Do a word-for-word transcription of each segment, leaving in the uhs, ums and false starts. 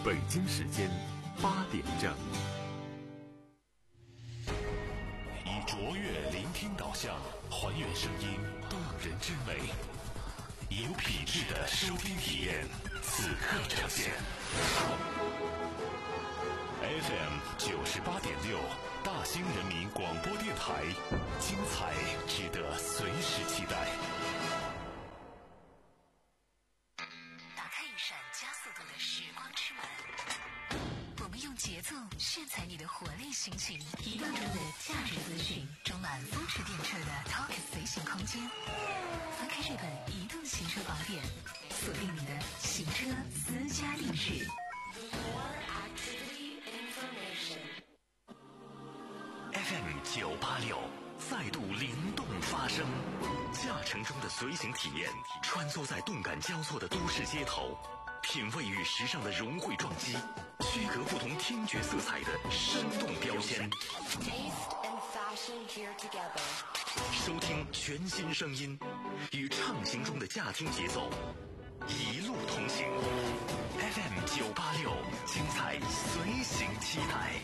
北京时间八点整。 以卓越聆听导向，还原声音动人之美，以有品质的收听体验，此刻呈现。F M 九十八点六，大兴人民广播电台，精彩值得随时期待。 打开一扇加速度的时光之门，我们用节奏炫彩你的活力心情，移动中的价值资讯，充满风驰电掣的 Talk 随行空间。翻开这本移动行车宝典，锁定你的行车私家定制。 F M 九八六再度灵动发声，驾乘中的随行体验，穿梭在动感交错的都市街头，品味与时尚的融汇撞击，区隔不同听觉色彩的生动标签。收听全新声音，与畅行中的驾听节奏，一路同行。F M 九八六，精彩随行期待。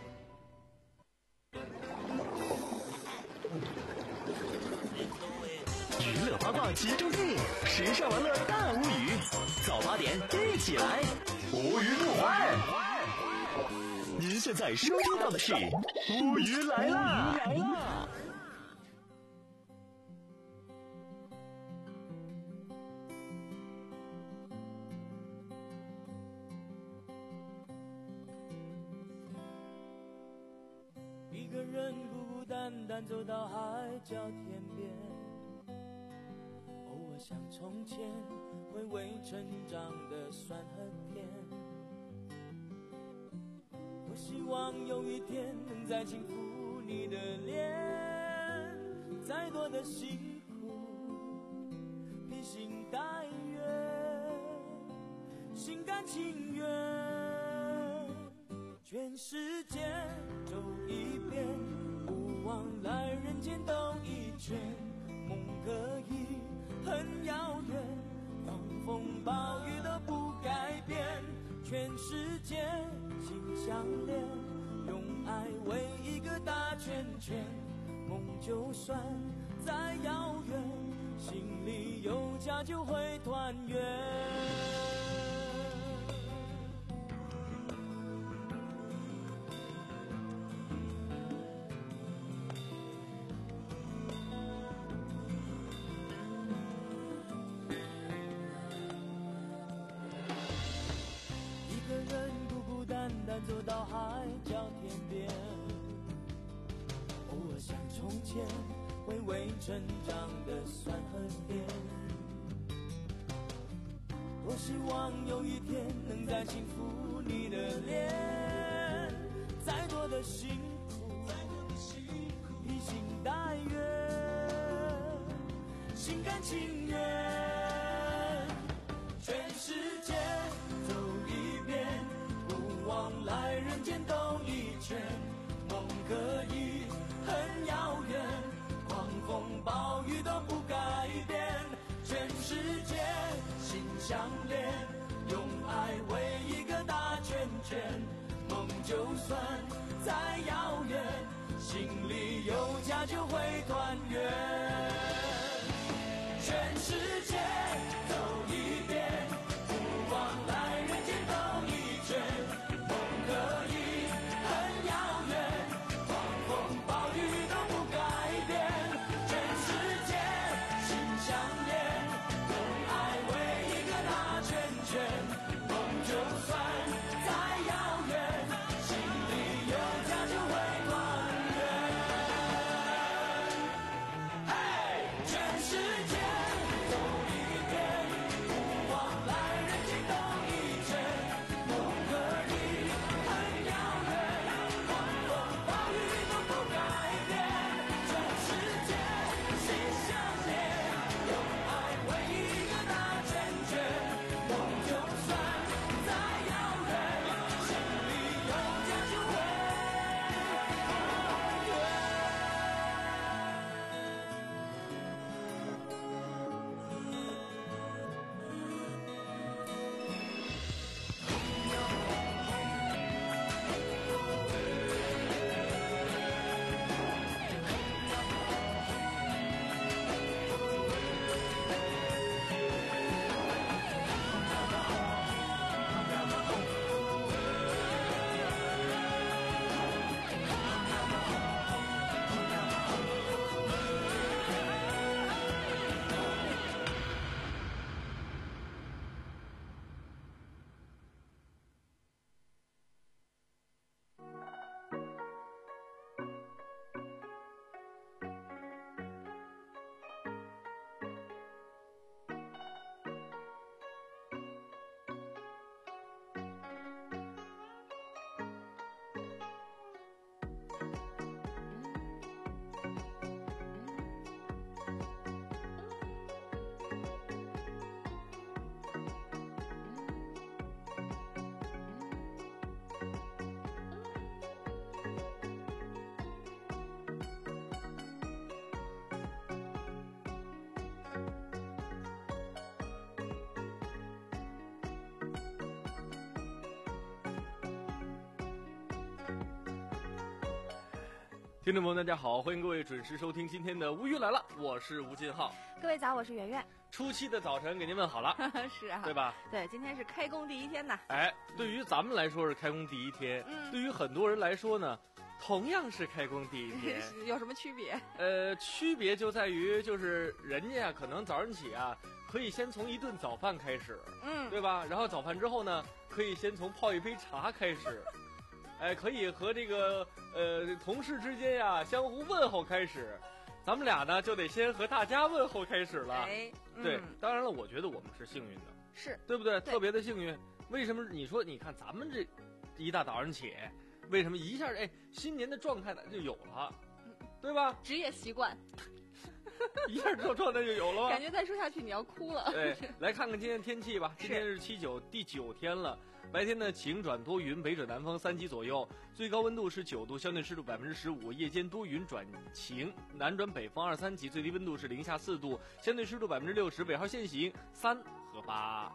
娱乐八卦集中地，时尚玩乐大无语。早八点一起来，无语不欢。您现在收听到的是无语来啦！来啦！ 一个人孤孤单单走到海角天边，偶尔想从前回味成长的酸和甜，多希望有一天能再轻抚你的脸，再多的辛苦披星戴月，心甘情愿，全世界走一遍，不枉来人间兜一圈，梦可以很遥远，狂风暴雨都不改变，全世界心相连，用爱围一个大圈圈，梦就算再遥远，心里有家就会团圆。走到海角天边，偶尔想从前回味成长的酸和甜，多希望有一天能再轻抚你的脸，再多的辛苦披星戴月，心甘情愿，全世界走一遍，往来人间兜一圈，梦可以很遥远，狂风暴雨都不改变，全世界心相连，用爱围一个大圈圈，梦就算再遥远，心里有家就会团圆，全世界走一遍，不枉来人间兜一圈，可以很遥远，狂风暴雨都不改变，全世界心相连，用爱围一个大圈圈，梦就算再遥远，心里有家就会团圆。嘿听众朋友大家好，欢迎各位准时收听今天的无语来了，我是吴金浩。 各位早，我是圆圆。 初七的早晨给您问好了。 是啊， 对吧？ 对，今天是开工第一天呐。 哎，对于咱们来说是开工第一天，嗯，对于很多人来说呢，同样是开工第一天。 有什么区别？ 呃，区别就在于就是人家可能早上起啊，可以先从一顿早饭开始，嗯，对吧？然后早饭之后呢，可以先从泡一杯茶开始。哎，可以和这个呃同事之间呀相互问候开始，咱们俩呢就得先和大家问候开始了。 哎，嗯、 对，当然了，我觉得我们是幸运的， 是对不对？ 对特别的幸运。为什么？你说，你看咱们这一大早上起，为什么一下哎新年的状态呢就有了，对吧？ 职业习惯。 一下这状态就有了吧？ 感觉再说下去你要哭了。 对，来看看今天天气吧。今天是七九第九天了，白天呢晴转多云，北转南风三级左右，最高温度是九度，相对湿度百分之十五。夜间多云转晴，南转北风二三级，最低温度是零下四度，相对湿度百分之六十。尾号限行三和八。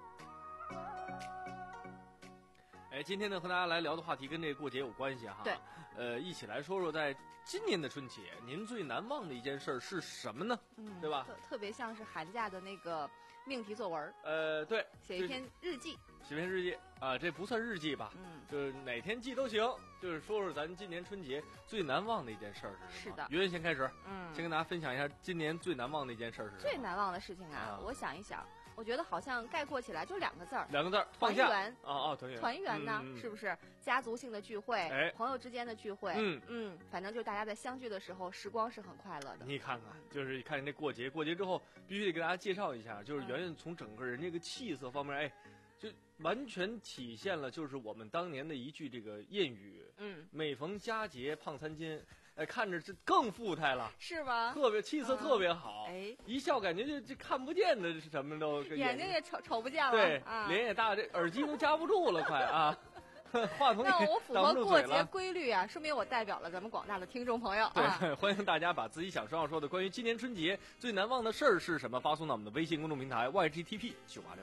哎，今天呢和大家来聊的话题跟这个过节有关系哈。 对， 呃，一起来说说在今年的春节，您最难忘的一件事是什么呢？嗯，对吧？ 特特别像是寒假的那个命题作文。 呃，对， 写一篇日记。 写篇日记啊，这不算日记吧？嗯，就是哪天记都行。就是说说咱今年春节最难忘的一件事是什么？ 是的， 圆圆先开始。 嗯， 先跟大家分享一下今年最难忘的一件事是什么？ 最难忘的事情啊，啊我想一想。我觉得好像概括起来就两个字儿， 两个字儿， 团圆啊啊，团圆， 团圆呢， 嗯、 是不是家族性的聚会， 哎， 朋友之间的聚会， 嗯嗯，反正就大家在相聚的时候，时光是很快乐的。 你看看，就是看这过节，过节之后必须得给大家介绍一下，就是圆圆从整个人这个气色方面，哎，就完全体现了就是我们当年的一句这个谚语， 嗯， 每逢佳节胖三斤。哎，看着这更富态了， 是吗？ 特别气色特别好， 哎、 嗯，一笑感觉就这看不见的什么都， 眼睛也瞅瞅不见了， 对， 啊、 脸也大，这耳机都夹不住了，快啊！话筒也那我符合过节规律啊，说明我代表了咱们广大的听众朋友。 对， 啊、 欢迎大家把自己想说要说的关于今年春节最难忘的事儿是什么，发送到我们的微信公众平台 Y G T P 九八六。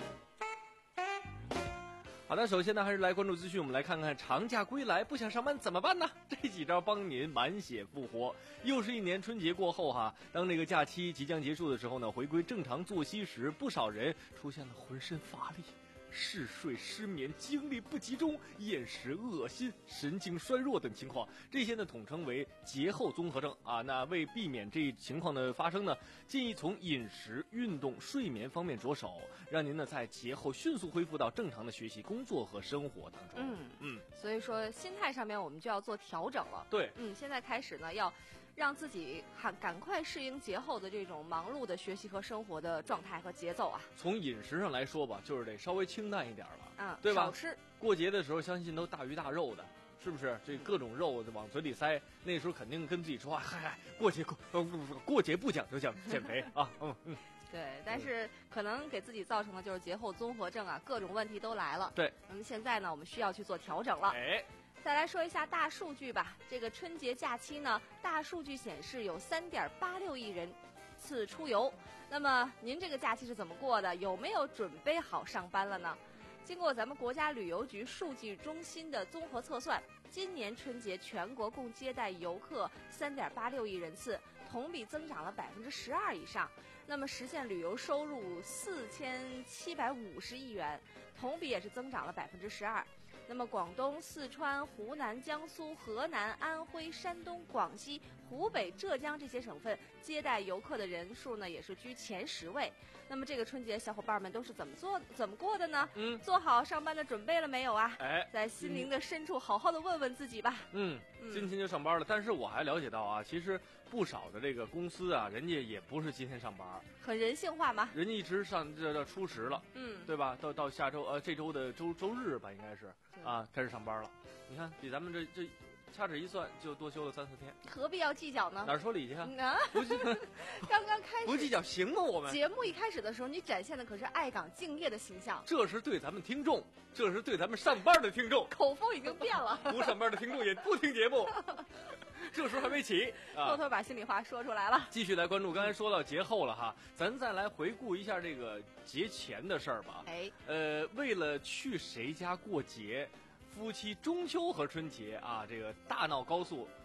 好的，首先呢，还是来关注资讯。我们来看看长假归来不想上班怎么办呢？这几招帮您满血复活。又是一年春节过后哈，当这个假期即将结束的时候呢，回归正常作息时，不少人出现了浑身乏力、嗜睡、失眠、精力不集中、厌食、恶心、神经衰弱等情况，这些呢统称为节后综合症啊。那为避免这一情况的发生呢，建议从饮食、运动、睡眠方面着手，让您呢在节后迅速恢复到正常的学习、工作和生活当中。 嗯嗯，所以说心态上面我们就要做调整了。 对， 嗯，现在开始呢要让自己赶赶快适应节后的这种忙碌的学习和生活的状态和节奏啊。 从饮食上来说吧，就是得稍微清淡一点了， 嗯， 对吧？ 少吃。 过节的时候，相信都大鱼大肉的，是不是？这各种肉往嘴里塞，那时候肯定跟自己说话，嗨嗨，过节过呃过节不讲究讲减肥啊，嗯嗯。 对，但是可能给自己造成的就是节后综合症啊，各种问题都来了。 对， 那么现在呢，我们需要去做调整了。 哎。 再来说一下大数据吧。这个春节假期呢，大数据显示有 三点八六亿人次出游。那么您这个假期是怎么过的？有没有准备好上班了呢？经过咱们国家旅游局数据中心的综合测算，今年春节全国共接待游客 三点八六亿人次，同比增长了百分之十二以上。那么实现旅游收入四千七百五十亿元，同比也是增长了百分之十二。那么广东、四川、湖南、江苏、河南、安徽、山东、广西、湖北、浙江这些省份接待游客的人数呢，也是居前十位。那么这个春节，小伙伴们都是怎么做、怎么过的呢？嗯，做好上班的准备了没有啊？ 哎， 在心灵的深处好好的问问自己吧。 嗯，今天就上班了，但是我还了解到啊，其实不少的这个公司啊，人家也不是今天上班， 很人性化吗？ 人家一直上这这初十了， 嗯， 对吧？到到下周呃这周的周周日吧，应该是啊开始上班了。你看，比咱们这这掐指一算，就多休了三四天， 何必要计较呢？ 哪儿说理去啊？ 啊， 不计， 刚刚开始不计较行吗？我们节目一开始的时候，你展现的可是爱岗敬业的形象， 这是对咱们听众，这是对咱们上班的听众， 口风已经变了。 不上班的听众也不听节目。这时候还没起， 啊、偷偷把心里话说出来了。 继续来关注，刚才说到节后了哈，咱再来回顾一下这个节前的事儿吧。 哎， 呃，为了去谁家过节，夫妻中秋和春节啊，这个大闹高速。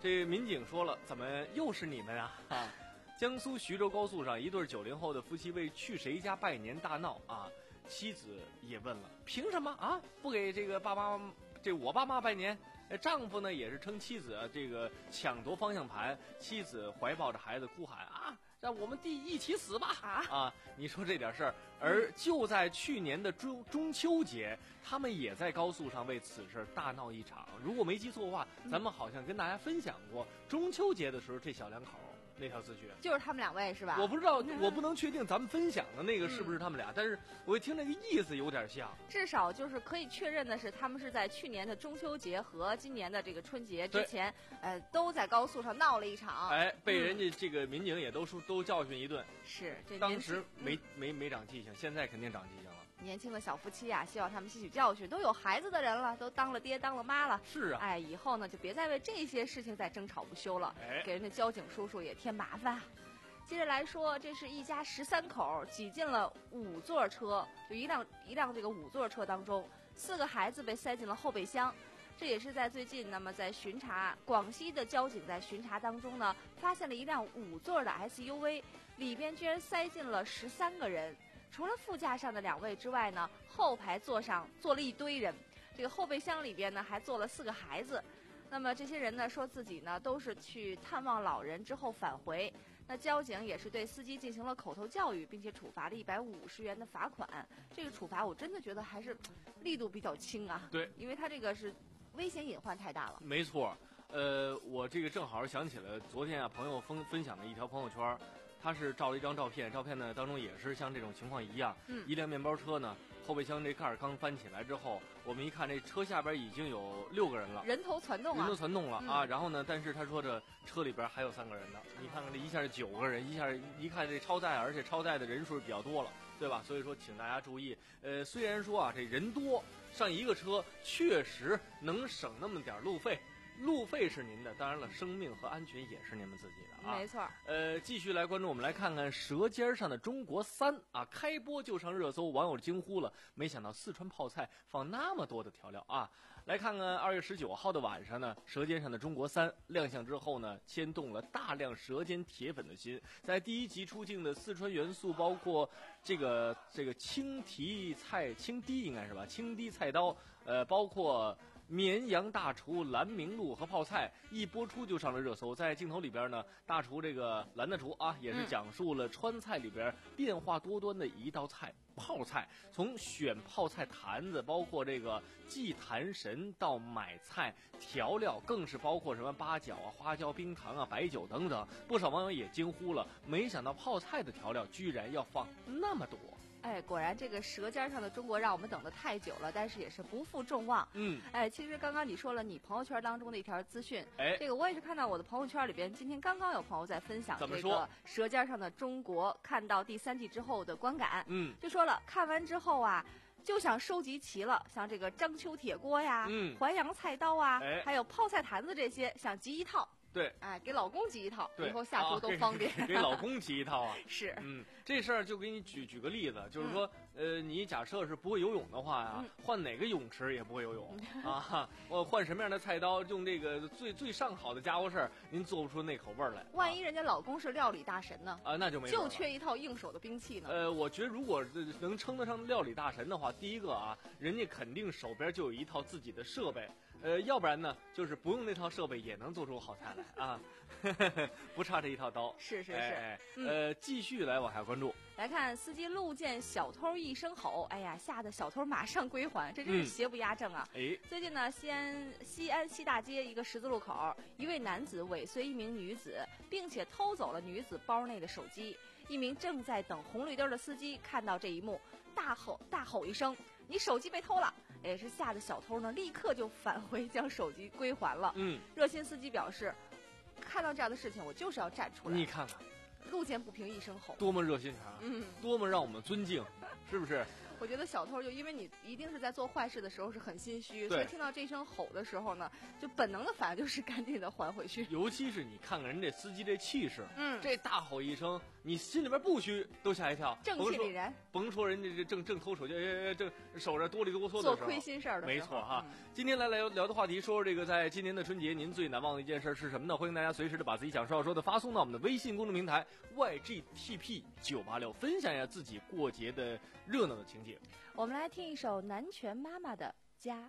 这民警说了，怎么又是你们啊？啊，江苏徐州高速上，一对九零后的夫妻为去谁家拜年大闹啊，妻子也问了，凭什么啊不给这个爸妈这我爸妈拜年？丈夫呢也是称妻子这个抢夺方向盘，妻子怀抱着孩子哭喊啊，让我们弟一起死吧！啊啊！你说这点事儿，而就在去年的中中秋节，他们也在高速上为此事大闹一场。如果没记错的话，咱们好像跟大家分享过，中秋节的时候这小两口那条资讯， 就是他们两位是吧？ 我不知道，我不能确定咱们分享的那个是不是他们俩，嗯、但是我一听那个意思有点像。 至少就是可以确认的是，他们是在去年的中秋节和今年的这个春节之前，呃，都在高速上闹了一场。 哎，被人家这个民警也都说、嗯、都教训一顿。 是，这当时没、嗯、没没长记性，现在肯定长记性了。 年轻的小夫妻啊，希望他们吸取教训，都有孩子的人了，都当了爹当了妈了。 是啊， 哎，以后呢就别再为这些事情再争吵不休了， 哎、 给人家交警叔叔也添麻烦。接着来说，这是一家十三口挤进了五座车，就一辆一辆这个五座车当中，四个孩子被塞进了后备箱。这也是在最近，那么在巡查，广西的交警在巡查当中呢，发现了一辆五座的 S U V， 里边居然塞进了十三个人。除了副驾上的两位之外呢，后排座上坐了一堆人，这个后备箱里边呢还坐了四个孩子。那么这些人呢说自己呢都是去探望老人之后返回。那交警也是对司机进行了口头教育，并且处罚了一百五十元的罚款。这个处罚我真的觉得还是力度比较轻啊。 对， 因为他这个是危险隐患太大了。 没错，呃，我这个正好想起了昨天啊朋友分分享的一条朋友圈。他是照了一张照片，照片呢当中也是像这种情况一样， 嗯， 一辆面包车呢，后备箱这盖儿刚翻起来之后，我们一看这车下边已经有六个人了， 人头攒动啊， 人头攒动了、 嗯、 啊。然后呢，但是他说这车里边还有三个人呢，你看看这一下是九个人，一下一看这超载，而且超载的人数比较多了，对吧？所以说请大家注意，呃，虽然说啊这人多，上一个车确实能省那么点路费。路费是您的，当然了，生命和安全也是你们自己的啊。 没错。 呃，继续来关注，我们来看看《舌尖上的中国三》啊，开播就上热搜，网友惊呼了，没想到四川泡菜放那么多的调料啊！来看看二月十九号的晚上呢，《舌尖上的中国三》亮相之后呢，牵动了大量舌尖铁粉的心。在第一集出镜的四川元素，包括这个这个青提菜青堤应该是吧，青堤菜刀，呃，包括。绵阳大厨蓝明路和泡菜一播出就上了热搜，在镜头里边呢，大厨这个蓝大厨啊，也是讲述了川菜里边变化多端的一道菜泡菜，从选泡菜坛子，包括这个祭坛神到买菜调料，更是包括什么八角啊、花椒、冰糖啊、白酒等等。不少网友也惊呼了，没想到泡菜的调料居然要放那么多。 哎，果然这个舌尖上的中国让我们等得太久了，但是也是不负众望。 嗯， 哎，其实刚刚你说了你朋友圈当中的一条资讯， 哎， 这个我也是看到我的朋友圈里边，今天刚刚有朋友在分享这个舌尖上的中国看到第三季之后的观感。 嗯， 就说了看完之后啊，就想收集齐了，像这个章丘铁锅呀、 嗯， 淮扬菜刀啊， 哎， 还有泡菜坛子这些，想集一套。 对， 哎，给老公集一套， 以后下厨都方便。 啊、给, 给老公集一套啊， 是， 嗯，这事儿就给你举举个例子，就是说，嗯、呃，你假设是不会游泳的话呀、啊， 嗯、 换哪个泳池也不会游泳、嗯、啊，我换什么样的菜刀，用这个最最上好的家伙事儿，您做不出那口味儿来。 万一人家老公是料理大神呢？ 啊，那就没就缺一套硬手的兵器呢。 呃，我觉得如果能称得上料理大神的话，第一个啊，人家肯定手边就有一套自己的设备。呃，要不然呢，就是不用那套设备也能做出好菜来啊，不差这一套刀。 是是是。 哎嗯、 呃，继续来往下关注。 来看司机路见小偷一声吼，哎呀，吓得小偷马上归还，这真是邪不压正啊！ 哎、嗯， 最近呢，西安西安西大街一个十字路口，一位男子尾随一名女子，并且偷走了女子包内的手机。一名正在等红绿灯的司机看到这一幕，大吼大吼一声：“你手机被偷了！”也是吓得小偷呢，立刻就返回将手机归还了。 嗯， 热心司机表示，看到这样的事情，我就是要站出来。 你看看， 路见不平一声吼， 多么热心肠， 嗯， 多么让我们尊敬，是不是？ 我觉得小偷就因为你一定是在做坏事的时候是很心虚，所以听到这声吼的时候呢，就本能的反应就是赶紧的还回去。 尤其是你看看人这司机这气势， 嗯， 这大吼一声， 你心里边不虚都吓一跳， 正气凛然， 甭说人家这正正偷手机，正手着哆里哆嗦的时候， 做亏心事儿的时候， 没错哈。 嗯、 今天来聊聊的话题，说说这个在今年的春节，您最难忘的一件事是什么呢？欢迎大家随时的把自己想说要说的发送到我们的微信公众平台 Y G T P 九八六，分享一下自己过节的热闹的情节。 我们来听一首南拳妈妈的《家》。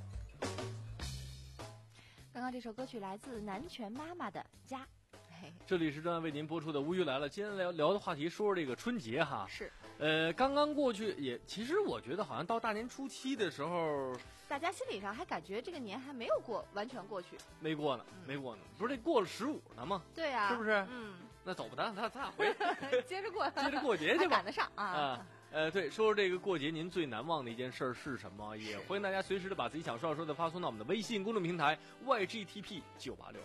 刚刚这首歌曲来自南拳妈妈的《家》。 这里是专门为您播出的《无语来了》。今天聊聊的话题，说说这个春节哈。 是。 呃，刚刚过去也，其实我觉得好像到大年初七的时候， 大家心理上还感觉这个年还没有过完全过去。 没过呢，没过呢，不是这过了十五呢吗？ 对呀、啊， 是不是？ 嗯。 那走吧，咱咱咱俩回接着过， 接着过节去吧， 赶得上啊。 啊呃，对，说说这个过节您最难忘的一件事儿是什么？也欢迎大家随时的把自己想说说的发送到我们的微信公众平台 Y G T P 九八六。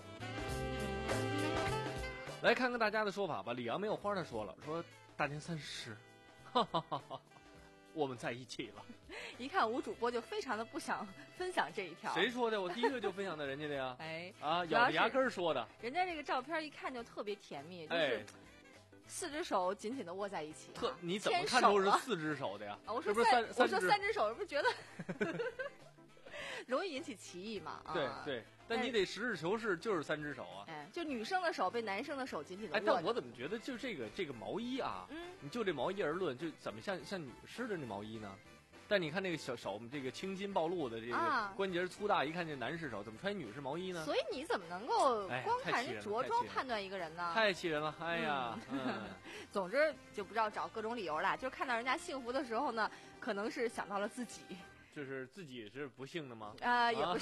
来看看大家的说法吧。李阳没有花他说了，说大年三十，哈哈哈哈，我们在一起了。 一看吴主播就非常的不想分享这一条。 谁说的？我第一个就分享的人家的呀。 哎， 啊，咬着牙根说的。 人家这个照片一看就特别甜蜜，就是。 哎， 四只手紧紧的握在一起、啊， 特你怎么看都是四只手的呀？ 啊、我说三， 三我说三只手，是不是觉得容易引起歧义嘛？ 对、 啊、 对，但你得实事求是，就是三只手啊。 哎，就女生的手被男生的手紧紧的握着。 哎，但我怎么觉得就这个这个毛衣啊， 嗯， 你就这毛衣而论，就怎么像像女士的那毛衣呢？但你看那个小手，这个青筋暴露的这个关节粗大，啊、一看这男士手，怎么穿女士毛衣呢？ 所以你怎么能够光看人着装判断一个人呢？ 太气人了！哎呀，嗯嗯、 总之就不知道找各种理由啦。就看到人家幸福的时候呢，可能是想到了自己。 就是自己是不幸的吗？ 啊、呃，也不是。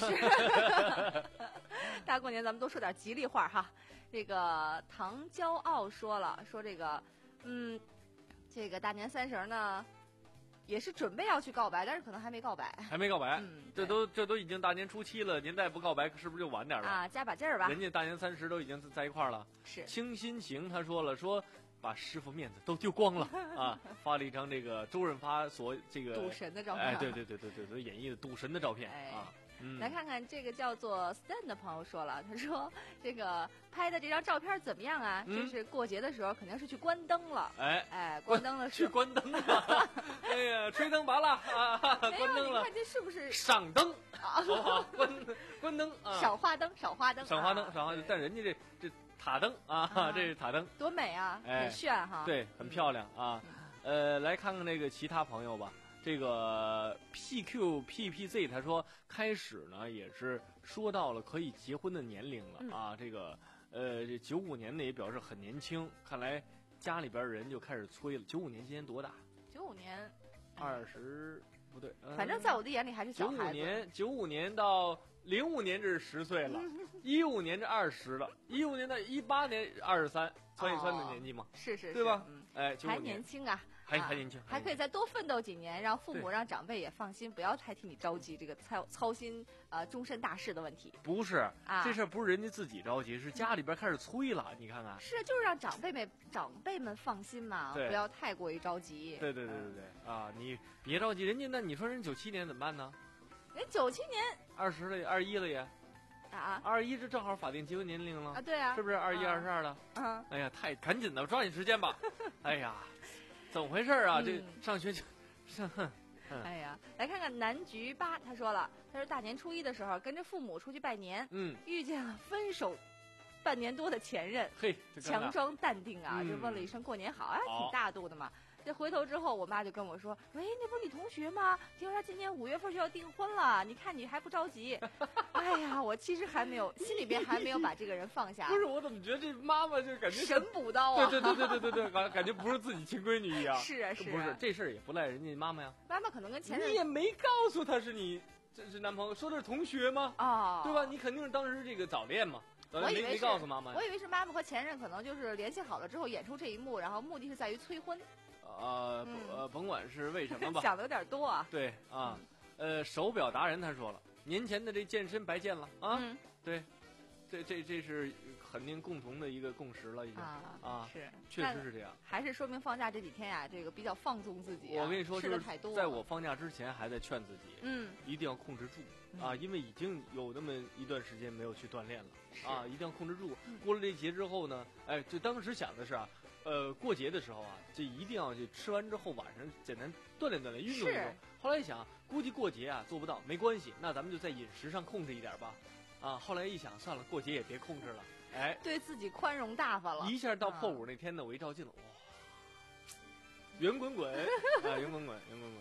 大过年咱们多说点吉利话哈。这个唐骄傲说了，说这个，嗯，这个大年三十呢。也是准备要去告白，但是可能还没告白， 还没告白。 嗯， 这都这都已经大年初七了，您再不告白，是不是就晚点了啊？加把劲儿吧。 人家大年三十都已经在一块儿了。 是。 清心情他说了，说把师傅面子都丢光了啊！发了一张这个周润发所这个赌神的照片。 哎，对对对对对，所演绎的赌神的照片、 哎、 啊。嗯、 来看看这个叫做 Stan 的朋友说了，他说这个拍的这张照片怎么样啊？ 嗯、 这是过节的时候肯定是去关灯了。 哎哎，关灯的时候去关灯了。哎呀，吹灯拔蜡啊！关灯了。 你看这是不是赏灯啊？关关灯啊！ 少花灯，少花灯， 少花灯，少花灯。但人家这这塔灯啊，啊这是塔灯， 多美啊， 哎、 很炫哈。 对，很漂亮啊。嗯、呃，来看看那个其他朋友吧。这个 P Q P P Z 他说，开始呢也是说到了可以结婚的年龄了、嗯、啊。这个呃，这九五年的也表示很年轻，看来家里边人就开始催了。九五年今年多大？ 九五年二十不对， 反正在我的眼里还是小孩子。 九五年，九五年到零五年这是十岁了，一五年这二十了，一五年到一八年二十三，窜一窜的年纪嘛， 是是， 对吧？ 嗯， 哎，九五还年轻啊。 还还年轻， 还可以再多奋斗几年，让父母让长辈也放心，不要太替你着急这个操操心呃终身大事的问题。 不是啊， 这事儿不是人家自己着急，是家里边开始催了。你看看， 是就是让长辈们长辈们放心嘛，不要太过于着急。 对对对对对啊，你别着急，人家那你说人九七年怎么办呢？ 人九七年二十了，二一了也。 啊， 二一这正好法定结婚年龄了啊，对啊， 是不是二一二十二了？ 嗯， 哎呀，太赶紧的，抓紧时间吧。哎呀。怎么回事啊？ 嗯、 这上学就上， 嗯、哎呀，来看看南菊八，他说了，他说大年初一的时候跟着父母出去拜年， 嗯， 遇见了分手半年多的前任， 嘿， 强装淡定啊， 嗯、 就问了一声过年好啊，挺大度的嘛。这回头之后，我妈就跟我说：“喂，那不是你同学吗？听说他今年五月份就要订婚了，你看你还不着急。”哎呀，我其实还没有，心里边还没有把这个人放下。 不是，我怎么觉得这妈妈就感觉神补刀啊？ 对对对对对对对，感感觉不是自己亲闺女一样。 是啊是啊， 不是这事儿也不赖人家妈妈呀。 妈妈可能跟前任， 你也没告诉他是你这是男朋友，说的是同学吗？ 啊、哦， 对吧？你肯定是当时这个早恋嘛。 我以为没告诉妈妈。 我以为是妈妈和前任可能就是联系好了之后演出这一幕，然后目的是在于催婚。 呃、嗯、呃，甭管是为什么吧， 想的有点多啊。 对啊，呃，手表达人他说了，年前的这健身白健了啊。 嗯， 对，这这这是肯定共同的一个共识了，已经啊啊， 是， 确实是这样。 还是说明放假这几天呀，这个比较放纵自己、啊。 我跟你说， 吃的太多。 在我放假之前，还在劝自己， 嗯， 一定要控制住、嗯、啊，因为已经有那么一段时间没有去锻炼了啊，一定要控制住。 嗯、 过了这节之后呢，哎，这当时想的是啊。呃，过节的时候啊，这一定要去吃完之后晚上简单锻炼锻炼，运动运动。后来一想，估计过节啊做不到，没关系，那咱们就在饮食上控制一点吧。啊，后来一想，算了，过节也别控制了，哎， 对自己宽容大发了。 一下到破五那天呢，我一照镜子，哇，圆滚滚啊，圆滚滚，圆滚滚。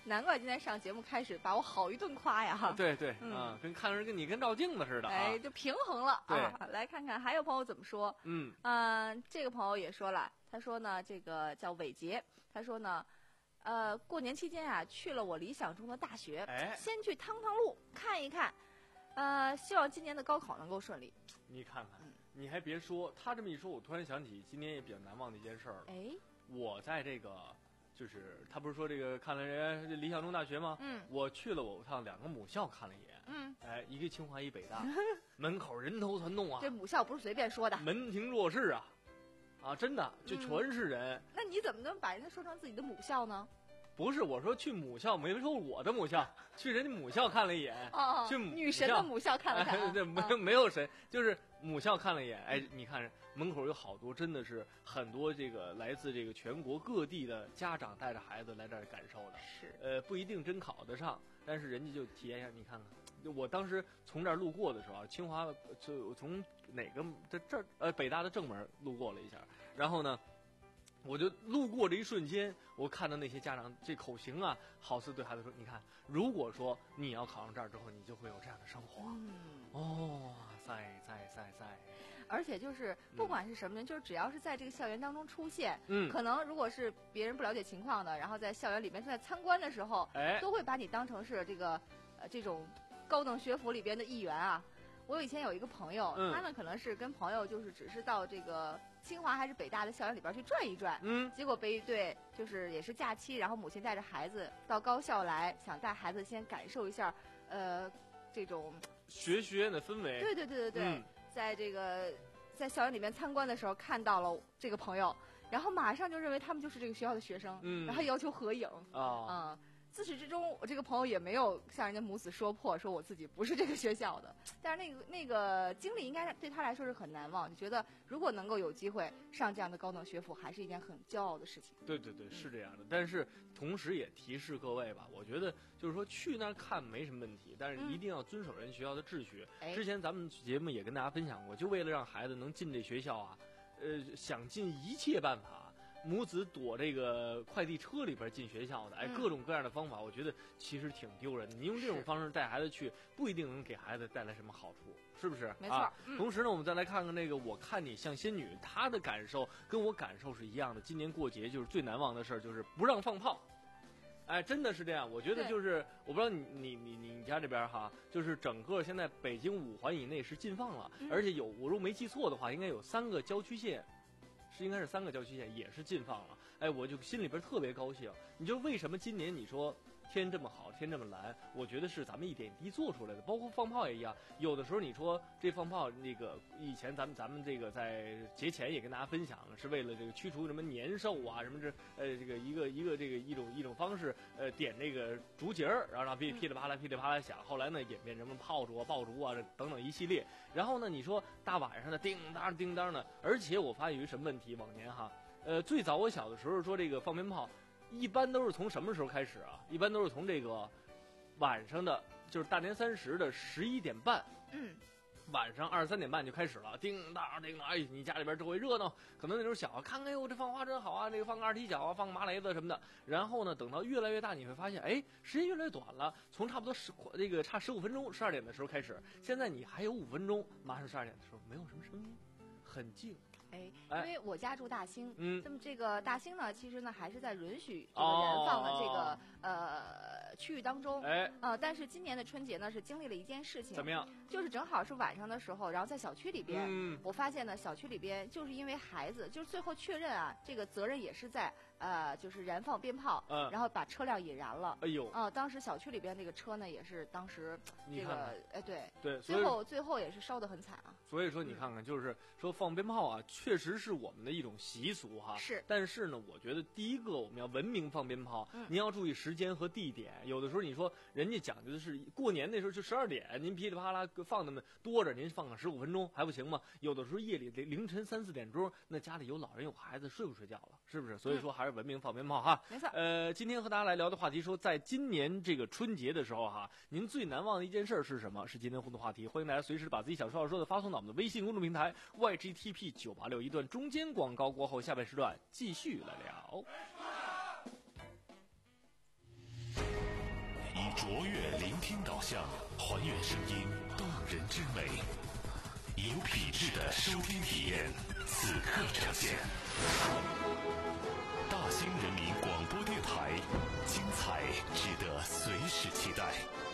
难怪今天上节目开始把我好一顿夸呀！ 对对， 嗯啊，跟看着跟你跟照镜子似的啊。 哎，就平衡了对啊！来看看还有朋友怎么说。 嗯嗯、这个朋友也说了，他说呢，这个叫伟杰，他说呢，呃，过年期间啊，去了我理想中的大学， 哎先去汤汤路看一看，呃，希望今年的高考能够顺利。 你看看嗯， 你还别说，他这么一说，我突然想起今年也比较难忘的一件事儿了。 哎， 我在这个，就是他不是说这个看了人家理想中大学吗？ 嗯我去了我趟两个母校看了一眼， 嗯， 哎，一个清华，一北大，门口人头攒动啊这，母校不是随便说的， 门庭若市啊，啊，真的就嗯全是人。 那你怎么能把人家说成自己的母校呢？ 不是我说去母校，没说我的母校，去人家母校看了一眼。 哦， 去母女神的母校看了看啊、 哎，对，没啊有没有谁，就是母校看了一眼。哎，你看门口有好多，真的是很多这个来自这个全国各地的家长带着孩子来这儿感受的。 是， 呃，不一定真考得上，但是人家就体验一下。你看看，我当时从这儿路过的时候啊，清华就从哪个这这儿呃北大的正门路过了一下，然后呢。我就路过这一瞬间，我看到那些家长这口型啊，好似对孩子说：“你看，如果说你要考上这儿之后，你就会有这样的生活。 嗯， 哦，在在在在， 而且就是不管是什么人，就是只要是在这个校园当中出现， 嗯， 可能如果是别人不了解情况的，然后在校园里面正在参观的时候， 哎， 都会把你当成是这个呃这种高等学府里边的一员啊。我以前有一个朋友， 嗯他呢可能是跟朋友就是只是到这个清华还是北大的校园里边去转一转， 嗯， 结果被一对就是也是假期，然后母亲带着孩子到高校来，想带孩子先感受一下，呃，这种学学院的氛围， 对对对对对， 嗯在这个在校园里面参观的时候看到了这个朋友，然后马上就认为他们就是这个学校的学生， 嗯然后要求合影， 啊， 嗯。自始至终，我这个朋友也没有向人家母子说破，说我自己不是这个学校的。但是那个那个经历应该对他来说是很难忘，就觉得如果能够有机会上这样的高等学府，还是一件很骄傲的事情。 对对对，是这样的。但是同时也提示各位吧，我觉得就是说去那儿看没什么问题，但是一定要遵守人学校的秩序。 哎之前咱们节目也跟大家分享过，就为了让孩子能进这学校啊，呃，想尽一切办法。母子躲这个快递车里边进学校的，哎， 嗯各种各样的方法，我觉得其实挺丢人的。你用这种是方式带孩子去，不一定能给孩子带来什么好处，是不是？ 没错啊嗯同时呢，我们再来看看那个，我看你像仙女，她的感受跟我感受是一样的。今年过节就是最难忘的事儿，就是不让放炮。哎，真的是这样。我觉得对就是，我不知道你你你你家这边哈，就是整个现在北京五环以内是禁放了， 嗯而且有我如果没记错的话，应该有三个郊区县。是应该是三个郊区县也是禁放了，哎，我就心里边特别高兴。你就为什么今年你说天这么好，天这么蓝，我觉得是咱们一点一滴做出来的，包括放炮也一样。有的时候你说这放炮，那个以前咱们咱们这个在节前也跟大家分享了，是为了这个驱除什么年兽啊，什么这呃这个一个一个这个一种一种方式，呃点这个竹节儿，然后让噼噼里啪啦噼里啪啦响。后来呢演变成什么炮竹啊、爆竹啊这等等一系列。然后呢，你说大晚上的叮当叮当的，而且我发现有一什么问题，往年哈，呃最早我小的时候说这个放鞭炮。一般都是从什么时候开始啊？一般都是从这个晚上的，就是大年三十的十一点半， 嗯， 晚上二十三点半就开始了，叮当叮当，哎，你家里边周围热闹，可能那时候小，看看哟，这放花真好啊，这个放个二踢脚啊，放个麻雷子什么的。然后呢，等到越来越大，你会发现，哎，时间越来越短了，从差不多十这个差十五分钟，十二点的时候开始，现在你还有五分钟，马上十二点的时候，没有什么声音，很静。 哎， 哎因为我家住大兴， 嗯那么这个大兴呢，其实呢还是在允许这个哦燃放的这个、呃区域当中， 哎， 呃，但是今年的春节呢是经历了一件事情， 怎么样？ 就是正好是晚上的时候，然后在小区里边， 嗯我发现呢小区里边就是因为孩子，就是最后确认啊，这个责任也是在呃就是燃放鞭炮， 嗯然后把车辆引燃了。 哎呦， 啊、当时小区里边这个车呢，也是当时这个你看看， 哎，对， 对，所以最后最后也是烧得很惨啊。 所以说你看看，就是说放鞭炮啊，确实是我们的一种习俗哈。 是但是呢，我觉得第一个我们要文明放鞭炮， 嗯您要注意时间和地点。有的时候你说人家讲究的是过年那时候就十二点，您噼里啪啦放那么多着，您放个十五分钟还不行吗？有的时候夜里凌晨三四点钟，那家里有老人有孩子，睡不睡觉了？是不是？所以说还是文明放鞭炮哈。 没错。 呃，今天和大家来聊的话题说，在今年这个春节的时候哈，您最难忘的一件事是什么？是今天互动话题，欢迎大家随时把自己想说要说的发送到我们的微信公众平台 Y G T P 九八六。一段中间广告过后，下半时段继续来聊。 卓越聆听导向，还原声音动人之美，有品质的收听体验，此刻呈现。大兴人民广播电台，精彩值得随时期待。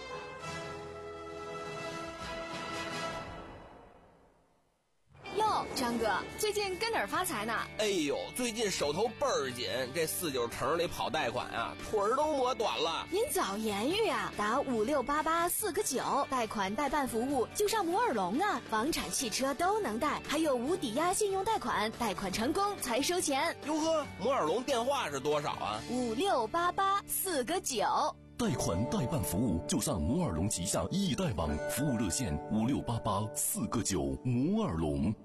哟，张哥，最近跟哪儿发财呢？ 哎呦，最近手头倍儿紧，这四九城里跑贷款啊，腿儿都磨短了。 您早言语啊，打五六八八四个九，贷款代办服务就上摩尔龙啊，房产、汽车都能贷，还有无抵押信用贷款，贷款成功才收钱。 哟呵，摩尔龙电话是多少啊？ 五六八八四个九。 贷款代办服务就上摩尔龙旗下易贷网，服务热线五六八八四个九。摩尔龙。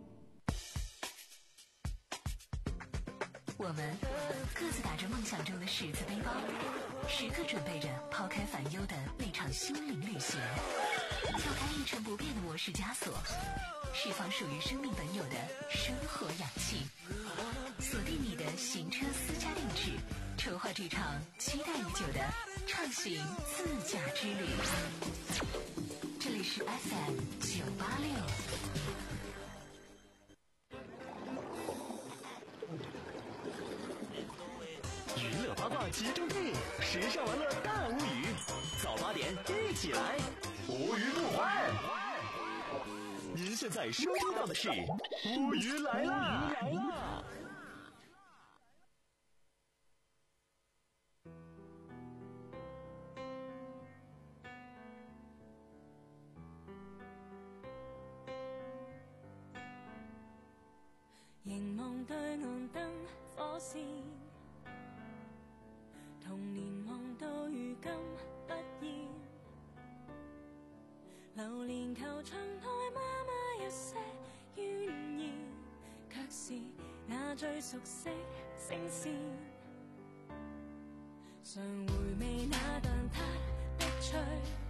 我们各自打着梦想中的十字背包，时刻准备着抛开烦忧的那场心灵旅行，跳开一成不变的模式枷锁，释放属于生命本有的生活氧气，锁定你的行车私家定制，筹划这场期待已久的畅行自驾之旅。这里是 F M 九八六。 娱乐八卦集中地，时尚玩乐大无语，早八点一起来，无语不欢。您现在收听到的是无语来啦！ 凝望對岸燈火線，童年望到如今不現，流連球場內媽媽一些怨言，卻是那最熟悉聲線，常回味那蛋撻的脆，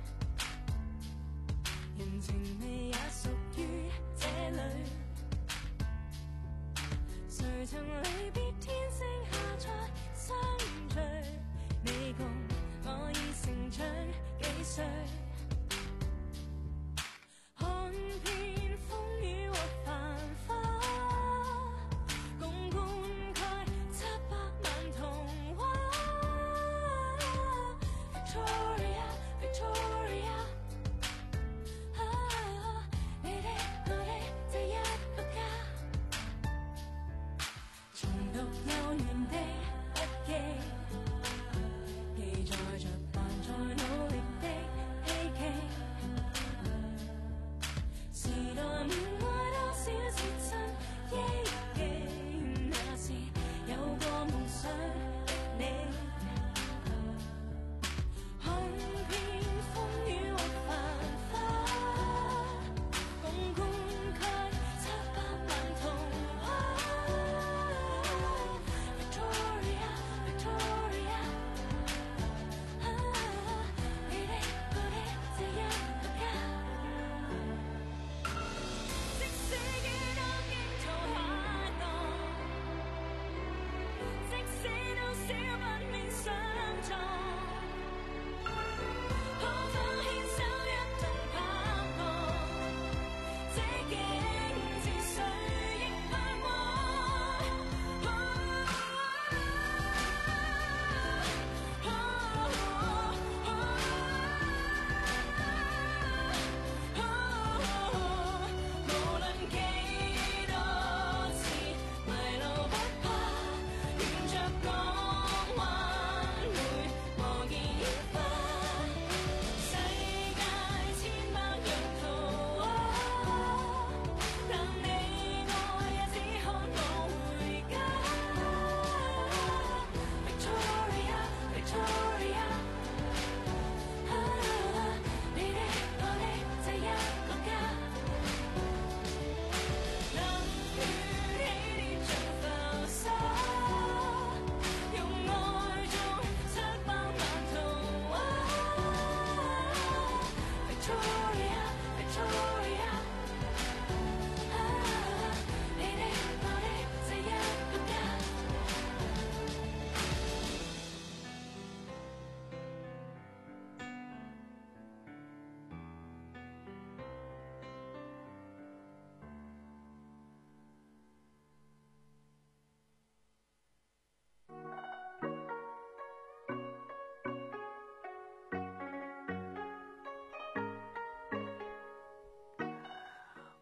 人情味也屬於這裡，誰曾離別天星下再相聚，你共我已成長幾歲，看遍風雨和繁花，共灌溉七百萬童話。 Victoria Victoria， 啊，你的我的這一個家，重讀幼園的筆記，記載着還在努力的希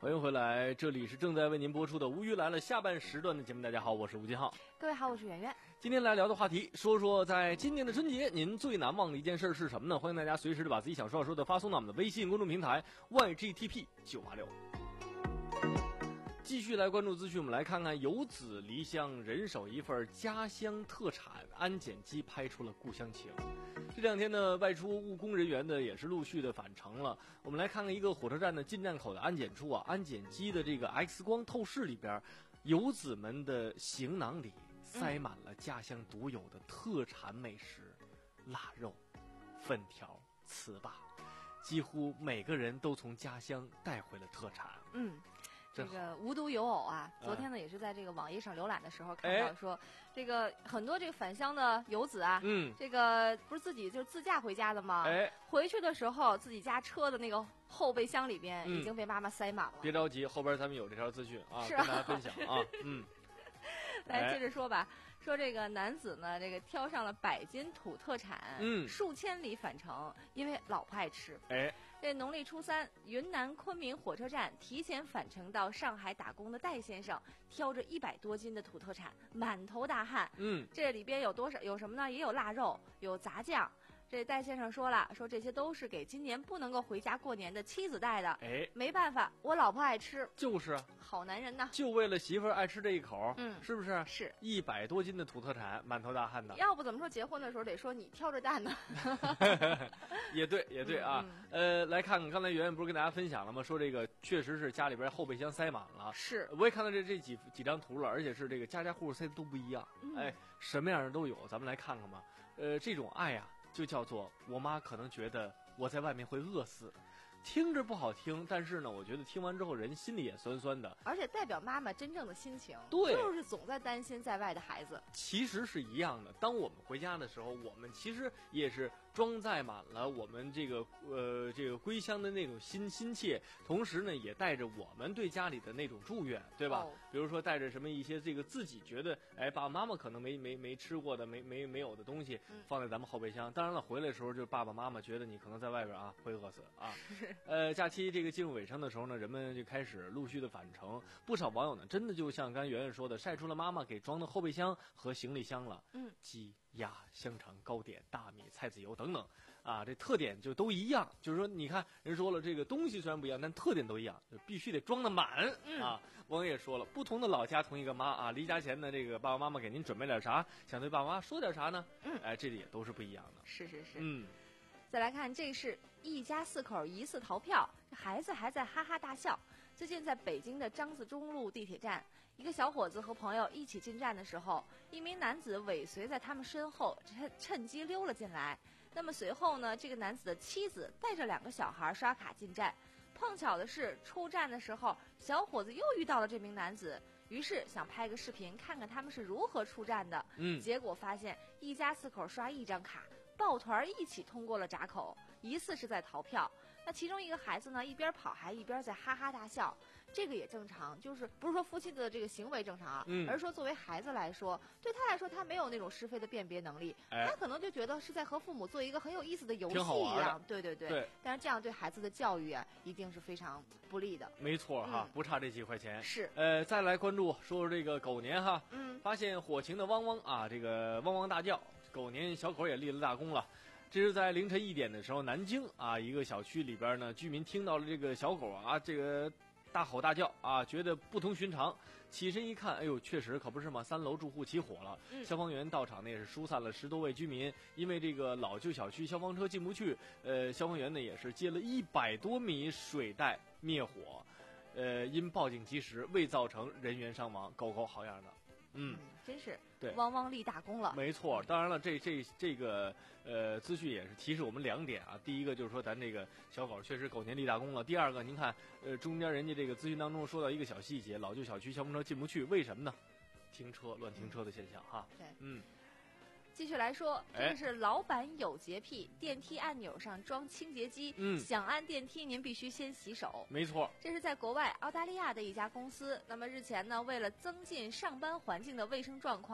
欢迎回来，这里是正在为您播出的《无语来了》下半时段的节目。大家好，我是吴金浩。 各位好，我是圆圆。 今天来聊的话题，说说在今年的春节，您最难忘的一件事是什么呢？欢迎大家随时的把自己想说的说的发送到我们的微信公众平台 Y G T P 九八六。继续来关注资讯，我们来看看游子离乡，人手一份家乡特产，安检机拍出了故乡情。这两天呢，外出务工人员呢也是陆续的返程了。我们来看看一个火车站的进站口的安检处啊，安检机的这个 X 光透视里边，游子们的行囊里塞满了家乡独有的特产美食，腊肉、粉条、糍粑，几乎每个人都从家乡带回了特产。 嗯。这个无独有偶啊，昨天呢也是在这个网页上浏览的时候看到说，这个很多这个返乡的游子啊，嗯，这个不是自己就是自驾回家的吗？哎，回去的时候自己家车的那个后备箱里边已经被妈妈塞满了。 别着急，后边咱们有这条资讯啊，跟大家分享啊，嗯。 来接着说吧，说这个男子呢，这个挑上了百斤土特产，嗯，数千里返程，因为老婆爱吃。哎，这农历初三，云南昆明火车站提前返程到上海打工的戴先生，挑着一百多斤的土特产，满头大汗。嗯，这里边有多少？有什么呢？也有腊肉，有杂酱。这戴先生说了，说这些都是给今年不能够回家过年的妻子带的。哎，没办法，我老婆爱吃， 就是好男人呐， 就为了媳妇儿爱吃这一口，嗯，是不是？ 是一百多斤的土特产，满头大汗的。 要不怎么说结婚的时候得说你挑着担呢？ 也对，也对啊。嗯、呃，来看看刚才圆圆不是跟大家分享了吗？说这个确实是家里边后备箱塞满了。 是， 我也看到这这几几张图了，而且是这个家家户户塞的都不一样。嗯、哎，什么样的都有，咱们来看看吧。呃，这种爱呀、啊。就叫做我妈可能觉得我在外面会饿死，听着不好听，但是呢，我觉得听完之后人心里也酸酸的， 而且代表妈妈真正的心情。 对， 就是总在担心在外的孩子。 其实是一样的，当我们回家的时候，我们其实也是装载满了我们这个呃这个归乡的那种心心切，同时呢，也带着我们对家里的那种祝愿，对吧？哦、比如说带着什么一些这个自己觉得哎爸爸妈妈可能没没没吃过的、没没没有的东西，放在咱们后备箱。当然了，回来的时候就是爸爸妈妈觉得你可能在外边啊会饿死啊。呃，假期这个进入尾声的时候呢，人们就开始陆续的返程。不少网友呢，真的就像刚才圆圆说的，晒出了妈妈给装的后备箱和行李箱了。嗯，鸡、鸭、香肠、糕点、大米、菜籽油等等，啊，这特点就都一样。就是说，你看人说了，这个东西虽然不一样，但特点都一样，就必须得装得满。嗯、啊，网友也说了，不同的老家同一个妈啊，离家前呢，这个爸爸妈妈给您准备点啥，想对爸爸妈妈说点啥呢？嗯，哎，这里也都是不一样的。 是是是。 嗯。 再来看，这是一家四口疑似逃票，这孩子还在哈哈大笑。最近在北京的张自忠路地铁站，一个小伙子和朋友一起进站的时候，一名男子尾随在他们身后，趁趁机溜了进来。那么随后呢，这个男子的妻子带着两个小孩刷卡进站，碰巧的是出站的时候，小伙子又遇到了这名男子。于是想拍个视频看看他们是如何出站的，嗯，结果发现一家四口刷一张卡，抱团一起通过了闸口，疑似是在逃票。那其中一个孩子呢，一边跑还一边在哈哈大笑，这个也正常，就是不是说夫妻的这个行为正常啊，嗯，而是说作为孩子来说，对他来说他没有那种是非的辨别能力，哎、他可能就觉得是在和父母做一个很有意思的游戏一样，对对对。对。但是这样对孩子的教育啊，一定是非常不利的。 没错哈，嗯、不差这几块钱。 是。 呃，再来关注说说这个狗年哈，嗯，发现火情的汪汪啊，这个汪汪大叫，狗年小狗也立了大功了。这是在凌晨一点的时候，南京啊一个小区里边呢，居民听到了这个小狗啊这个大吼大叫啊，觉得不同寻常，起身一看，哎呦，确实可不是嘛，三楼住户起火了。嗯、消防员到场呢也是疏散了十多位居民，因为这个老旧小区消防车进不去，呃，消防员呢也是接了一百多米水带灭火，呃，因报警及时，未造成人员伤亡。狗狗好样的。嗯， 真是对， 汪汪立大功了。 没错，当然了，这这这个呃资讯也是提示我们两点啊。第一个就是说，咱这个小狗确实狗年立大功了。第二个，您看，呃，中间人家这个资讯当中说到一个小细节，老旧小区消防车进不去，为什么呢？停车乱停车的现象哈。 对， 嗯。 继续来说，这个是老板有洁癖，电梯按钮上装清洁机，嗯，想按电梯您必须先洗手。 没错， 这是在国外澳大利亚的一家公司。那么日前呢，为了增进上班环境的卫生状况，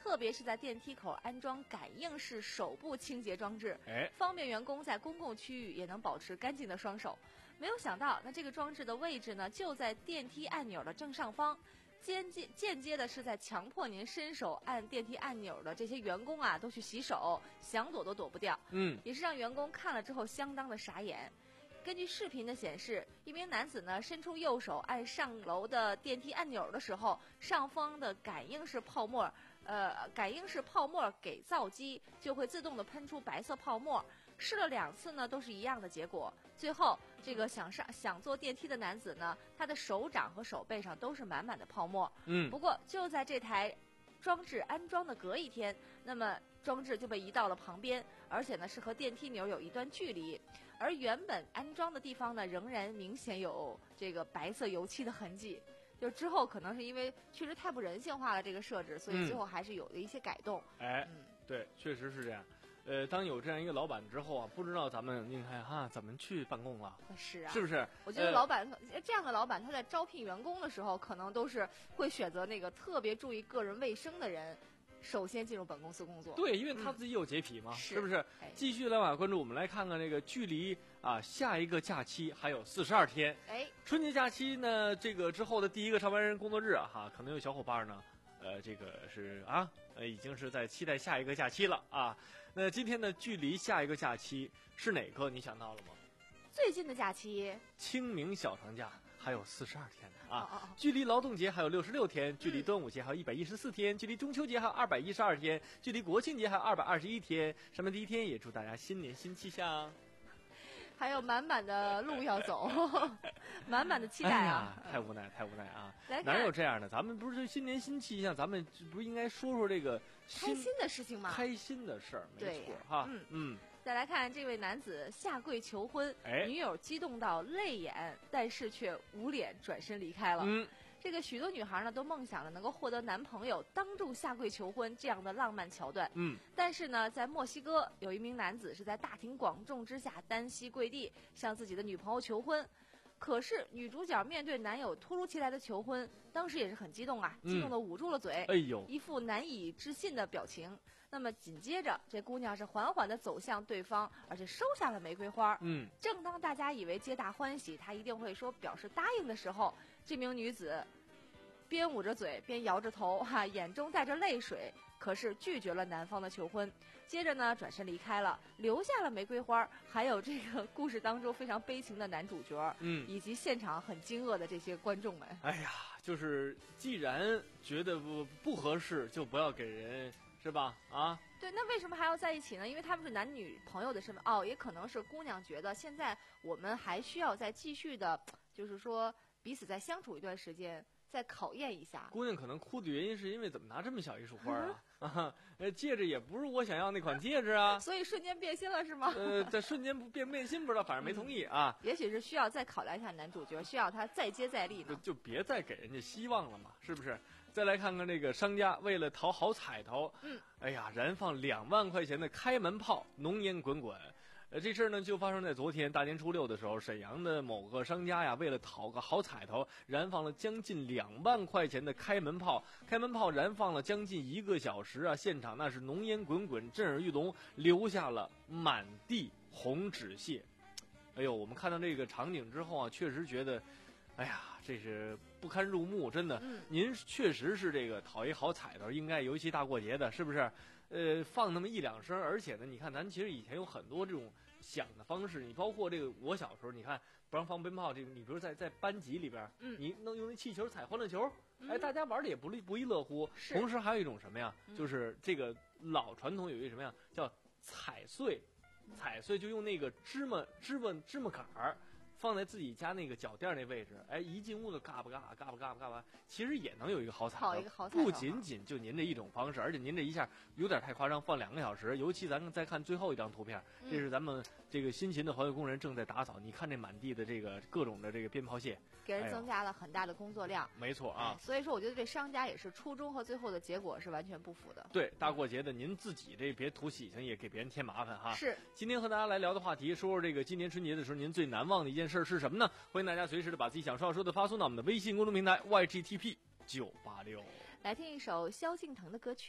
特别是在电梯口安装感应式手部清洁装置， 哎， 方便员工在公共区域也能保持干净的双手。没有想到，那这个装置的位置呢，就在电梯按钮的正上方。间接间接的是在强迫您伸手按电梯按钮的这些员工啊，都去洗手，想躲都躲不掉。 嗯， 也是让员工看了之后相当的傻眼。根据视频的显示，一名男子呢伸出右手按上楼的电梯按钮的时候，上方的感应式泡沫，呃，感应式泡沫给皂机就会自动的喷出白色泡沫。试了两次呢，都是一样的结果。最后，这个想上想坐电梯的男子呢，他的手掌和手背上都是满满的泡沫。 嗯， 不过就在这台装置安装的隔一天，那么装置就被移到了旁边，而且呢是和电梯钮有一段距离，而原本安装的地方呢，仍然明显有这个白色油漆的痕迹。就之后可能是因为确实太不人性化了这个设置，所以最后还是有了一些改动。 嗯、哎、 嗯， 对，确实是这样。呃，当有这样一个老板之后啊，不知道咱们你看哈怎么去办公了？ 是啊， 是不是？ 我觉得老板、呃、这样的老板，他在招聘员工的时候，可能都是会选择那个特别注意个人卫生的人，首先进入本公司工作。 对，因为他自己有洁癖嘛，嗯、是不是？ 哎、 继续来把关注，我们来看看这个距离啊下一个假期还有四十二天。 哎， 春节假期呢，这个之后的第一个上班日工作日啊，哈，可能有小伙伴呢。呃，这个是啊，呃，已经是在期待下一个假期了啊。那今天呢，距离下一个假期是哪个？你想到了吗？ 最近的假期， 清明小长假还有四十二天呢啊！ 哦哦距离劳动节还有六十六天，距离端午节还有一百一十四天，距离中秋节还有二百一十二天，距离国庆节还有二百二十一天。上面第一天也祝大家新年新气象。 还有满满的路要走，满满的期待啊！ 哎、太无奈，太无奈啊！ 哪有这样的？咱们不是新年新气象，咱们不是应该说说这个开心的事情吗？ 开心的事儿，没错哈。 嗯嗯。 再来看这位男子下跪求婚， 哎、 女友激动到泪眼，但是却捂脸转身离开了。 嗯。 这个许多女孩呢都梦想着能够获得男朋友当众下跪求婚这样的浪漫桥段。 嗯， 但是呢，在墨西哥有一名男子是在大庭广众之下单膝跪地向自己的女朋友求婚，可是女主角面对男友突如其来的求婚，当时也是很激动啊，激动的捂住了嘴， 哎呦， 一副难以置信的表情。那么紧接着，这姑娘是缓缓地走向对方，而且收下了玫瑰花。 嗯， 正当大家以为皆大欢喜，她一定会说表示答应的时候，这名女子边捂着嘴边摇着头，哈，眼中带着泪水，可是拒绝了男方的求婚。接着呢，转身离开了，留下了玫瑰花，还有这个故事当中非常悲情的男主角， 嗯， 以及现场很惊愕的这些观众们。 哎呀，就是既然觉得不不合适，就不要给人。是吧？啊， 对，那为什么还要在一起呢？因为他们是男女朋友的身份哦，也可能是姑娘觉得现在我们还需要再继续的，就是说彼此再相处一段时间，再考验一下。 姑娘可能哭的原因是因为怎么拿这么小一束花啊？啊，呃，戒指也不是我想要那款戒指啊， 所以瞬间变心了是吗？ 呃，在瞬间不变变心不知道，反正没同意啊。 嗯、也许是需要再考量一下男主角，需要他再接再厉呢。 就就别再给人家希望了嘛，是不是？再来看看这个商家为了讨好彩头， 嗯， 哎呀，燃放两万块钱的开门炮，浓烟滚滚。呃，这事儿呢就发生在昨天大年初六的时候，沈阳的某个商家呀，为了讨个好彩头，燃放了将近两万块钱的开门炮。开门炮燃放了将近一个小时啊，现场那是浓烟滚滚，震耳欲聋，留下了满地红纸屑。哎呦，我们看到这个场景之后啊，确实觉得，哎呀，这是不堪入目，真的。 嗯， 您确实是这个讨一好彩头，应该尤其大过节的，是不是？呃，放那么一两声，而且呢，你看咱其实以前有很多这种响的方式，你包括这个我小时候，你看不让放鞭炮，这个你比如在在班级里边， 嗯， 你能用那气球踩欢乐球， 嗯、 哎，大家玩的也不不亦乐乎。同时还有一种什么呀， 嗯、 就是这个老传统有一个什么呀，叫踩碎，踩碎就用那个芝麻芝麻芝麻杆儿。放在自己家那个脚垫那位置，哎，一进屋子嘎巴嘎巴嘎巴嘎巴嘎巴，其实也能有一个好彩头。 好一个好彩头。 不仅仅就您这一种方式，而且您这一下有点太夸张，放两个小时。尤其咱们再看最后一张图片， 嗯、 这是咱们这个辛勤的环卫工人正在打扫。你看这满地的这个各种的这个鞭炮屑， 给人增加了很大的工作量。 哎、没错啊、 哎，所以说我觉得这商家也是初衷和最后的结果是完全不符的。 对，大过节的您自己这别图喜庆，也给别人添麻烦哈。 是。 今天和大家来聊的话题，说说这个今年春节的时候您最难忘的一件事是什么呢？欢迎大家随时的把自己想说要说的发送到我们的微信公众平台 Y G T P 九八六。 来听一首萧敬腾的歌曲《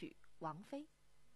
王菲。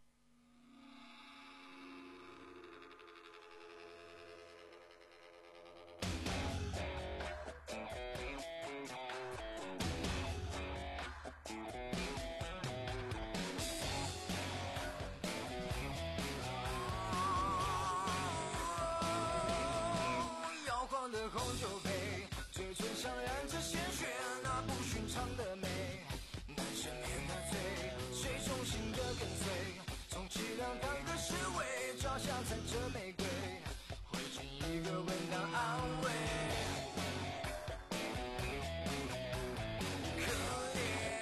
的红酒杯，嘴唇上染着鲜血，那不寻常的美，难赦免的罪，水中心的跟随，充其量当个侍卫，脚下踩着玫瑰，会尽一个吻当安慰。可怜，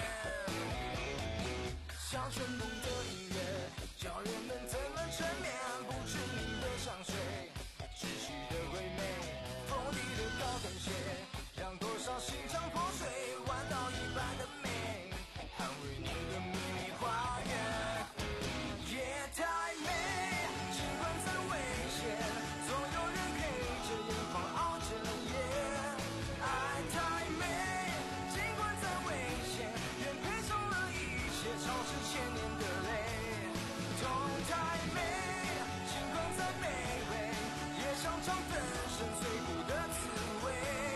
像旋动的音乐，叫人们怎么沉眠，不知名的香水，窒息的唯美。高跟鞋让多少心肠破碎，弯到一半的美，捍卫你的秘密花园。夜太美，尽管再危险，总有人黑着眼眶熬着夜。爱太美，尽管再危险，愿赔上了一切，超市千年的泪。痛太美，尽管再卑微，也想尝粉身碎骨的滋味。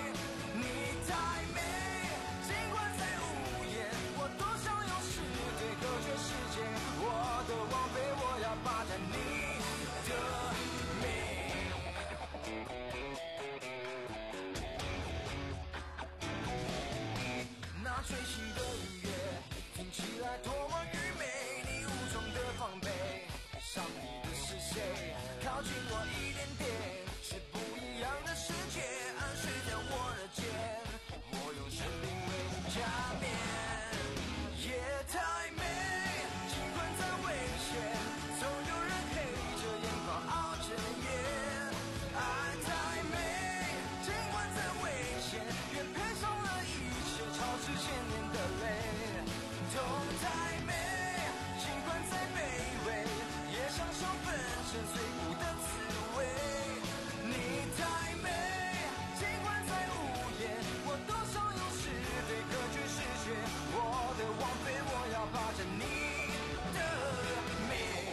我的王妃，我要霸占你的美。那吹醒的音乐听起来多么愚昧，你无从的防备，上你的是谁？靠近我一点点，是不一样的世界，安睡在我的肩，我用生命为你加冕。夜太美，总有人黑着眼眶熬着夜。爱太美，尽管再危险，愿赔上了一切，超支千年的泪。痛太美，尽管再卑微，也享受粉身碎骨的滋味。你太美，尽管再无言，我多少有时对隔绝视觉。我的王妃，我要霸占你的美。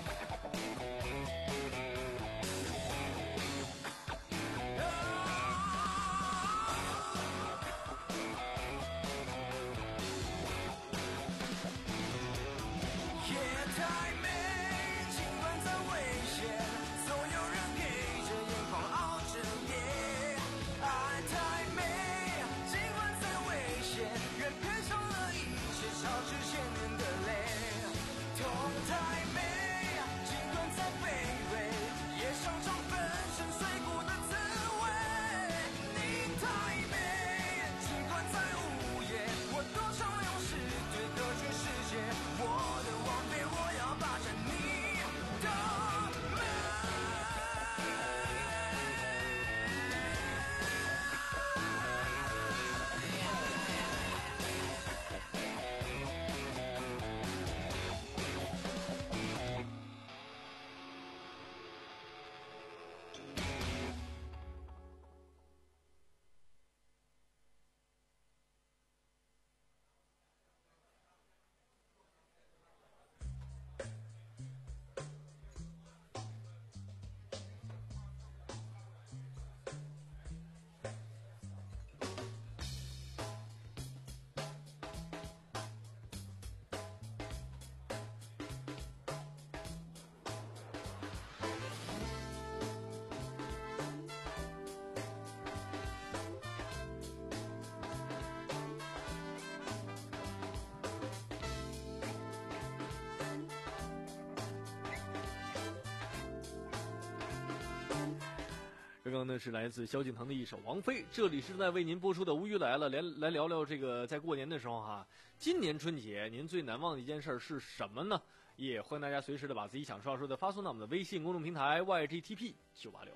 刚刚呢是来自萧敬腾的一首《王菲》，这里是在为您播出的《无语来了》，来来聊聊这个在过年的时候哈，今年春节您最难忘的一件事是什么呢？也欢迎大家随时的把自己想说要说的发送到我们的微信公众平台 Y G T P 九八六。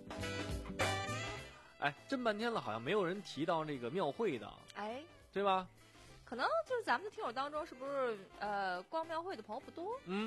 哎，这么半天了，好像没有人提到这个庙会的， 哎， 对吧？ 可能就是咱们的听友当中，是不是呃逛庙会的朋友不多？ 嗯，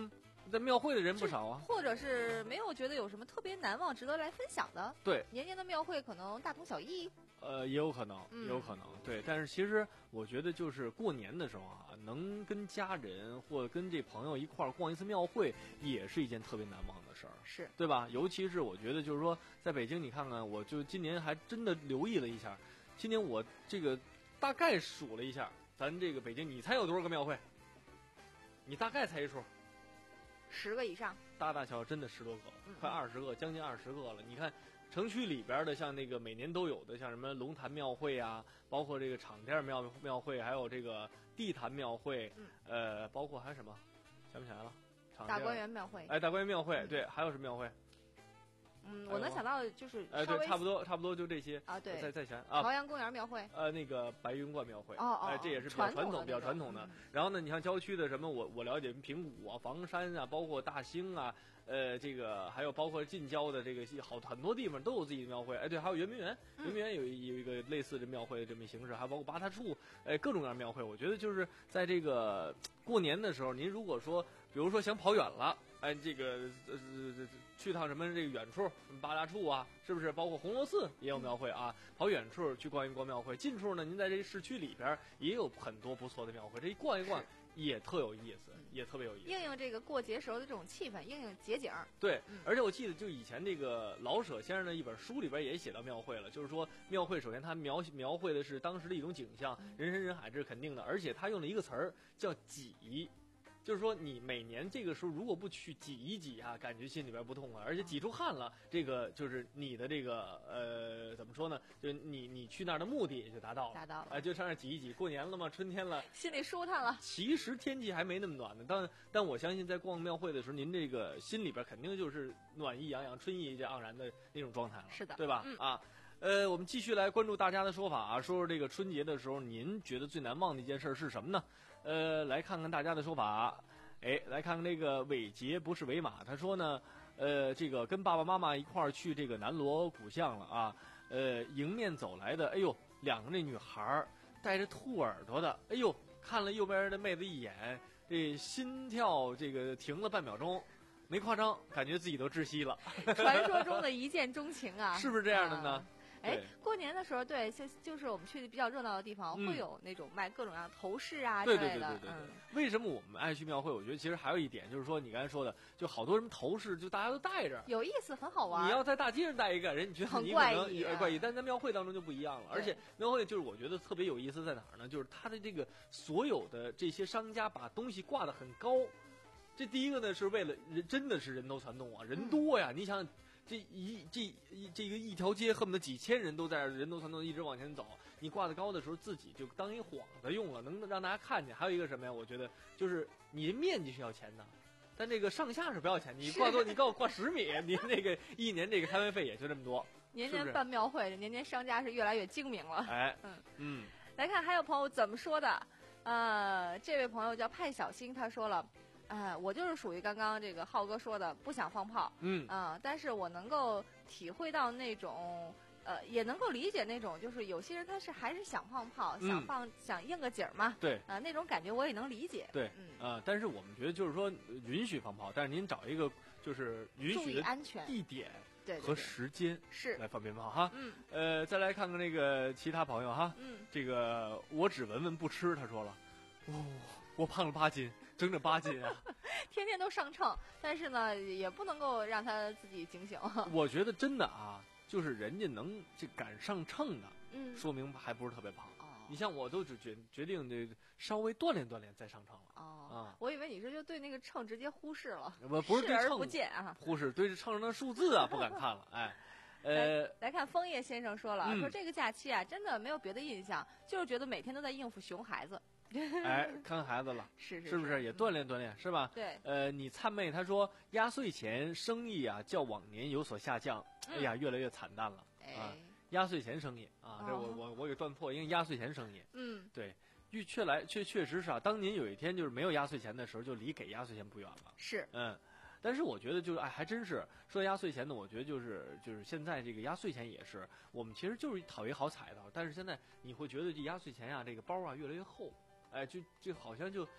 在庙会的人不少啊， 或者是没有觉得有什么特别难忘、值得来分享的。 对， 年年的庙会可能大同小异。 呃，也有可能， 嗯也有可能，对。但是其实我觉得，就是过年的时候啊，能跟家人或者跟这朋友一块儿逛一次庙会，也是一件特别难忘的事儿， 是对吧？尤其是我觉得，就是说，在北京，你看看，我就今年还真的留意了一下，今年我这个大概数了一下，咱这个北京，你猜有多少个庙会？你大概猜一数。 十个以上， 大大小小真的十多个， 嗯快二十个，将近二十个了。你看城区里边的，像那个每年都有的，像什么龙潭庙会啊，包括这个场店庙庙会，还有这个地坛庙会， 嗯、 呃，包括还有什么，想不起来了。 大观园庙会， 哎，大观园庙会， 嗯、 对，还有什么庙会？ 嗯，我能想到的就是哎，对，差不多，差不多就这些啊。对， 再再想啊， 朝阳公园庙会， 呃，那个白云观庙会， 哦哦， 哎，这也是比较传统、比较传统的。 嗯、 然后呢，你像郊区的什么，我我了解平谷啊、房山啊，包括大兴啊，呃，这个还有包括近郊的这个好很多地方都有自己的庙会。哎，对，还有圆明园，圆明园有有一个类似的庙会的这么形式，还包括八大处，哎，各种各样的庙会。我觉得就是在这个过年的时候，您如果说，比如说想跑远了。哎，这个呃去趟什么这个远处，什么八大处啊，是不是？包括红螺寺也有庙会啊。跑远处去逛一逛庙会，近处呢，您在这个市区里边也有很多不错的庙会，这一逛一逛也特有意思，也特别有意思。 应应这个过节时候的这种气氛，应应节景。 对，而且我记得就以前这个老舍先生的一本书里边也写到庙会了，就是说庙会首先他描描绘的是当时的一种景象，人山人海这是肯定的，而且他用了一个词儿叫挤。就是说，你每年这个时候如果不去挤一挤啊，感觉心里边不痛快，而且挤出汗了，这个就是你的这个呃，怎么说呢？就是你你去那儿的目的也就达到了， 达到了， 哎、呃，就上那儿挤一挤。过年了嘛，春天了， 心里舒坦了。 其实天气还没那么暖呢，但但我相信在逛庙会的时候，您这个心里边肯定就是暖意洋洋、春意盎然的那种状态了， 是的， 对吧？ 嗯、 啊。呃，我们继续来关注大家的说法啊，说说这个春节的时候，您觉得最难忘的一件事是什么呢？呃，来看看大家的说法。哎，来看看这个伟杰不是伟马，他说呢，呃，这个跟爸爸妈妈一块儿去这个南锣鼓巷了啊，呃，迎面走来的，哎呦，两个那女孩儿带着兔耳朵的，哎呦，看了右边的妹子一眼，这心跳这个停了半秒钟。没夸张，感觉自己都窒息了。 传说中的一见钟情啊， 是不是这样的呢？ 啊哎，过年的时候，对，就就是我们去的比较热闹的地方，嗯、会有那种卖各种各样的头饰啊之类的。 对对对对对对。嗯、为什么我们爱去庙会？我觉得其实还有一点，就是说你刚才说的，就好多什么头饰，就大家都戴着， 有意思，很好玩。 你要在大街上戴一个人，你觉得你可能很怪异，但在庙会当中就不一样了。而且庙会就是我觉得特别有意思在哪儿呢？就是它的这个所有的这些商家把东西挂得很高。这第一个呢，是为了人真的是人头攒动啊，人多呀！嗯、你想。这一这一这个一条街恨不得几千人都在人头攒动一直往前走，你挂得高的时候自己就当一幌子用了，能让大家看见。还有一个什么呀？我觉得就是你面积是要钱的，但这个上下是不要钱。你挂多，你告我挂十米，你那个一年这个摊位费也就这么多。 年年办庙会，是是年年商家是越来越精明了。 哎， 嗯嗯， 来看还有朋友怎么说的？呃，这位朋友叫派小星，他说了。哎，我就是属于刚刚这个浩哥说的不想放炮， 嗯啊、呃，但是我能够体会到那种，呃，也能够理解那种，就是有些人他是还是想放炮， 嗯、 想放想应个景嘛， 对， 啊、呃，那种感觉我也能理解， 对， 嗯啊、呃，但是我们觉得就是说允许放炮，但是您找一个就是允许的安全地点对和时间是来放鞭炮哈， 嗯， 呃，再来看看那个其他朋友哈， 嗯， 这个我只闻闻不吃，他说了，哦，我胖了八斤。整整八斤啊！ 天天都上秤，但是呢，也不能够让他自己警醒。 我觉得真的啊，就是人家能这敢上秤的， 嗯， 说明还不是特别胖。 哦， 你像我都只决决定这稍微锻炼锻炼再上秤了。 哦， 啊， 我以为你是就对那个秤直接忽视了， 不不是对视而不见啊， 忽视对这秤上的数字啊不敢看了，哎。呃来，来看枫叶先生说了， 嗯、 说这个假期啊，真的没有别的印象，就是觉得每天都在应付熊孩子。 哎，看孩子了， 是是是不是也锻炼锻炼，是吧？ 对。 呃，你灿妹她说压岁钱生意啊，较往年有所下降， 嗯、 哎呀，越来越惨淡了、 哎、 啊。压岁钱生意啊，这我、哦、我我给断破，因为压岁钱生意， 嗯， 对，确来确确实是啊。当您有一天就是没有压岁钱的时候，就离给压岁钱不远了。 是， 嗯。但是我觉得就是哎，还真是说压岁钱呢。我觉得就是就是现在这个压岁钱也是，我们其实就是讨一好彩头。但是现在你会觉得这压岁钱呀、啊，这个包啊越来越厚，哎，就就好像就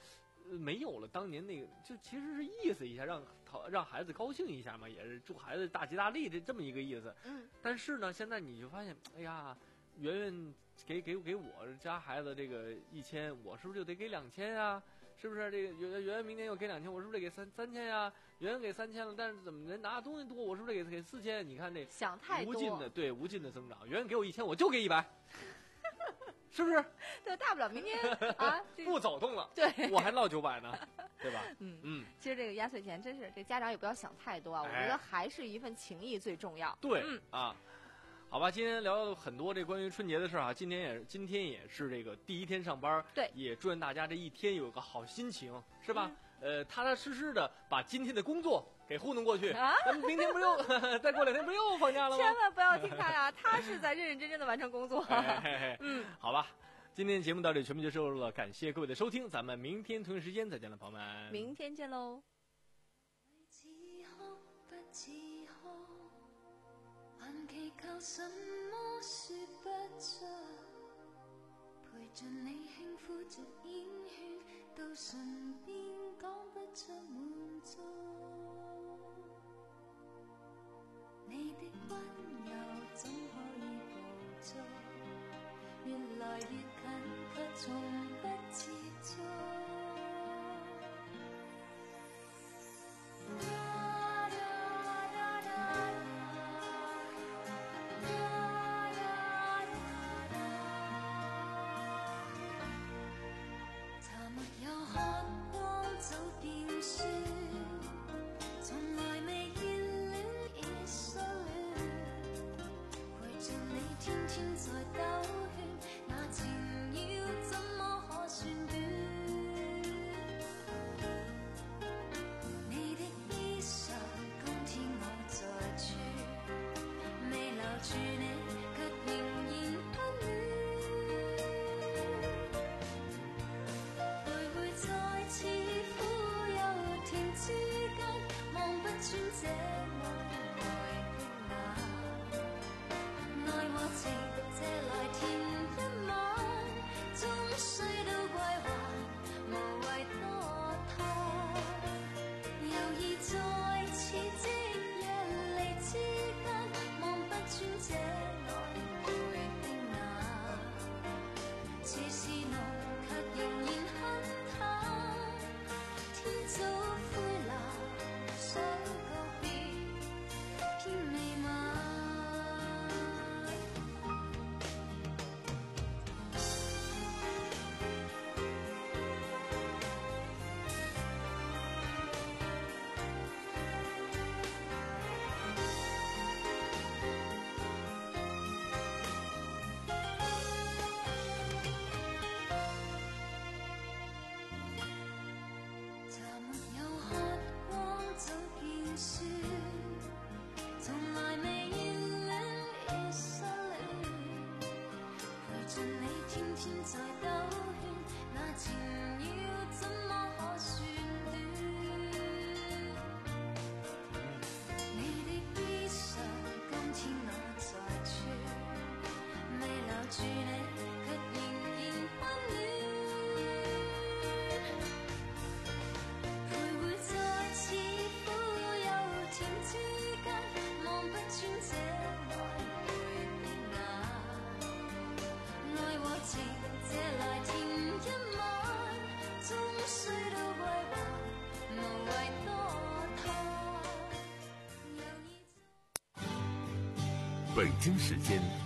没有了当年那个，就其实是意思一下，让让孩子高兴一下嘛，也是祝孩子大吉大利这这么一个意思。 嗯。但是呢，现在你就发现，哎呀，圆圆给给给我家孩子这个一千，我是不是就得给两千呀？是不是这个圆圆圆明年又给两千，我是不是得给三三千呀？圆圆给三千了，但是怎么人拿东西多，我是不是得给给四千？你看这想太多， 无尽的对无尽的增长。圆圆给我一千，我就给一百。是不是？ 对，大不了明天啊， 不走动了， 对， 我还落九百呢，对吧？ 嗯嗯， 其实这个压岁钱真是，这家长也不要想太多啊，我觉得还是一份情谊最重要。 对， 嗯啊，好吧，今天聊了很多这关于春节的事儿啊，今天也今天也是这个第一天上班， 对， 也祝愿大家这一天有个好心情，是吧？嗯、呃，踏踏实实的把今天的工作给糊弄过去啊！咱们明天不又再过两天不又放假了吗？ 千万不要听他呀，他是在认认真真的完成工作。 嘿嘿嘿嗯，好吧，今天节目到这里全部结束了，感谢各位的收听，咱们明天同一时间再见了，朋友们。 明天见喽。 陪着你輕呼着煙圈，到唇邊講不出滿足。你的溫柔總可以捕捉，越來越近，卻從不接觸。 北京时间